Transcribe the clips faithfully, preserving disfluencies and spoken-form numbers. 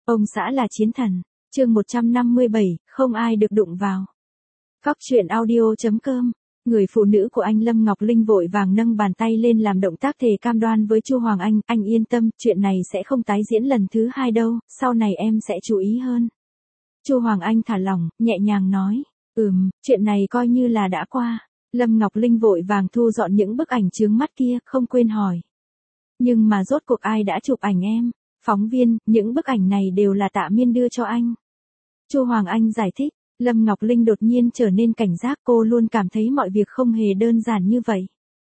Ông xã là chiến thần. Chương một trăm năm mươi bảy, không ai được đụng vào. Cóc truyện audio.com. Người phụ nữ của anh Lâm Ngọc Linh vội vàng nâng bàn tay lên làm động tác thề cam đoan với Chu Hoàng Anh, anh yên tâm, chuyện này sẽ không tái diễn lần thứ hai đâu, sau này em sẽ chú ý hơn. Chu Hoàng Anh thả lỏng, nhẹ nhàng nói, ừm, chuyện này coi như là đã qua. Lâm Ngọc Linh vội vàng thu dọn những bức ảnh chướng mắt kia, không quên hỏi. Nhưng mà rốt cuộc ai đã chụp ảnh em? Phóng viên, những bức ảnh này đều là Tạ Miên đưa cho anh. Chu Hoàng Anh giải thích. Lâm Ngọc Linh đột nhiên trở nên cảnh giác, cô luôn cảm thấy mọi việc không hề đơn giản như vậy.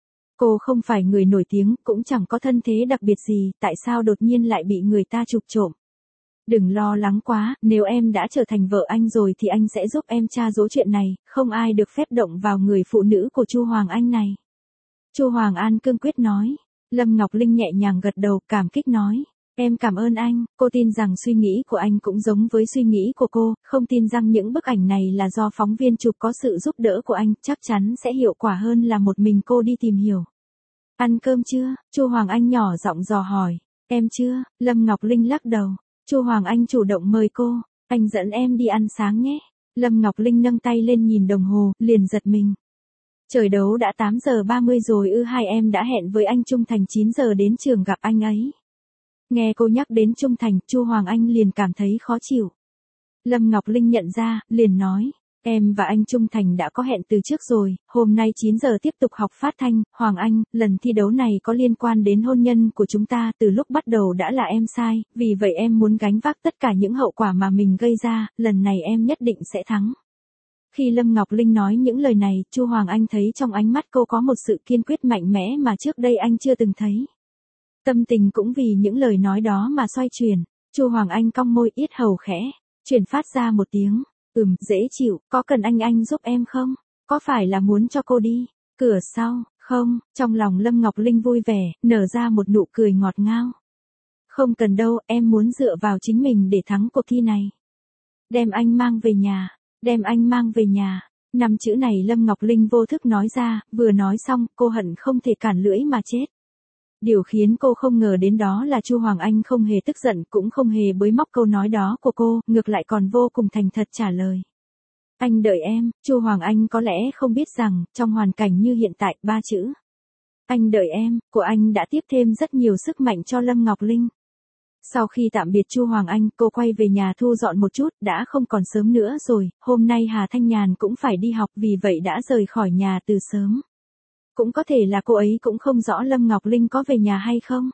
Cô không phải người nổi tiếng, cũng chẳng có thân thế đặc biệt gì, tại sao đột nhiên lại bị người ta chụp trộm. Đừng lo lắng quá, nếu em đã trở thành vợ anh rồi thì anh sẽ giúp em tra dỗ chuyện này, không ai được phép động vào người phụ nữ của Chu Hoàng Anh này. Chu Hoàng An cương quyết nói. Lâm Ngọc Linh nhẹ nhàng gật đầu, cảm kích nói. Em cảm ơn anh, cô tin rằng suy nghĩ của anh cũng giống với suy nghĩ của cô, không tin rằng những bức ảnh này là do phóng viên chụp, có sự giúp đỡ của anh, chắc chắn sẽ hiệu quả hơn là một mình cô đi tìm hiểu. Ăn cơm chưa? Chu Hoàng Anh nhỏ giọng dò hỏi. Em chưa, Lâm Ngọc Linh lắc đầu. Chu Hoàng Anh chủ động mời cô, anh dẫn em đi ăn sáng nhé. Lâm Ngọc Linh nâng tay lên nhìn đồng hồ, liền giật mình. Trời đấu đã tám giờ ba mươi rồi ư, hai em đã hẹn với anh Trung Thành chín giờ đến trường gặp anh ấy. Nghe cô nhắc đến Trung Thành, Chu Hoàng Anh liền cảm thấy khó chịu. Lâm Ngọc Linh nhận ra, liền nói, em và anh Trung Thành đã có hẹn từ trước rồi, hôm nay chín giờ tiếp tục học phát thanh. Hoàng Anh, lần thi đấu này có liên quan đến hôn nhân của chúng ta, từ lúc bắt đầu đã là em sai, vì vậy em muốn gánh vác tất cả những hậu quả mà mình gây ra, lần này em nhất định sẽ thắng. Khi Lâm Ngọc Linh nói những lời này, Chu Hoàng Anh thấy trong ánh mắt cô có một sự kiên quyết mạnh mẽ mà trước đây anh chưa từng thấy. Tâm tình cũng vì những lời nói đó mà xoay chuyển. Chu Hoàng Anh cong môi, yết hầu khẽ chuyển phát ra một tiếng, ừm, dễ chịu, có cần anh anh giúp em không? Có phải là muốn cho cô đi cửa sau, không? Trong lòng Lâm Ngọc Linh vui vẻ, nở ra một nụ cười ngọt ngào. Không cần đâu, em muốn dựa vào chính mình để thắng cuộc thi này. Đem anh mang về nhà, đem anh mang về nhà. Năm chữ này Lâm Ngọc Linh vô thức nói ra, vừa nói xong, cô hận không thể cản lưỡi mà chết. Điều khiến cô không ngờ đến đó là Chu Hoàng Anh không hề tức giận, cũng không hề bới móc câu nói đó của cô, ngược lại còn vô cùng thành thật trả lời. Anh đợi em. Chu Hoàng Anh có lẽ không biết rằng, trong hoàn cảnh như hiện tại, ba chữ anh đợi em của anh đã tiếp thêm rất nhiều sức mạnh cho Lâm Ngọc Linh. Sau khi tạm biệt Chu Hoàng Anh, cô quay về nhà thu dọn một chút, đã không còn sớm nữa rồi, hôm nay Hà Thanh Nhàn cũng phải đi học, vì vậy đã rời khỏi nhà từ sớm. Cũng có thể là cô ấy cũng không rõ Lâm Ngọc Linh có về nhà hay không.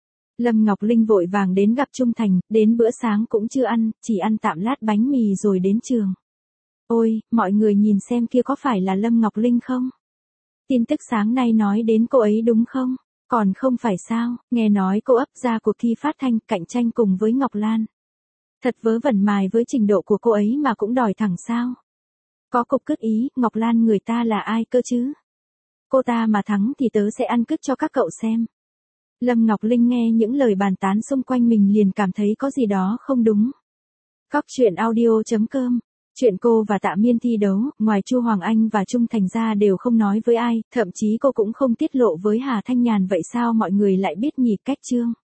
Lâm Ngọc Linh vội vàng đến gặp Trung Thành, đến bữa sáng cũng chưa ăn, chỉ ăn tạm lát bánh mì rồi đến trường. Ôi, mọi người nhìn xem kia có phải là Lâm Ngọc Linh không? Tin tức sáng nay nói đến cô ấy đúng không? Còn không phải sao, nghe nói cô ấp ra cuộc thi phát thanh, cạnh tranh cùng với Ngọc Lan. Thật vớ vẩn, mài với trình độ của cô ấy mà cũng đòi thẳng sao? Có cục cứt ý, Ngọc Lan người ta là ai cơ chứ? Cô ta mà thắng thì tớ sẽ ăn cứt cho các cậu xem. Lâm Ngọc Linh nghe những lời bàn tán xung quanh mình liền cảm thấy có gì đó không đúng. Cóc truyện audio.com. Chuyện cô và Tạ Miên thi đấu, ngoài Chu Hoàng Anh và Trung Thành ra đều không nói với ai, thậm chí cô cũng không tiết lộ với Hà Thanh Nhàn, vậy sao mọi người lại biết nhỉ? Cách chương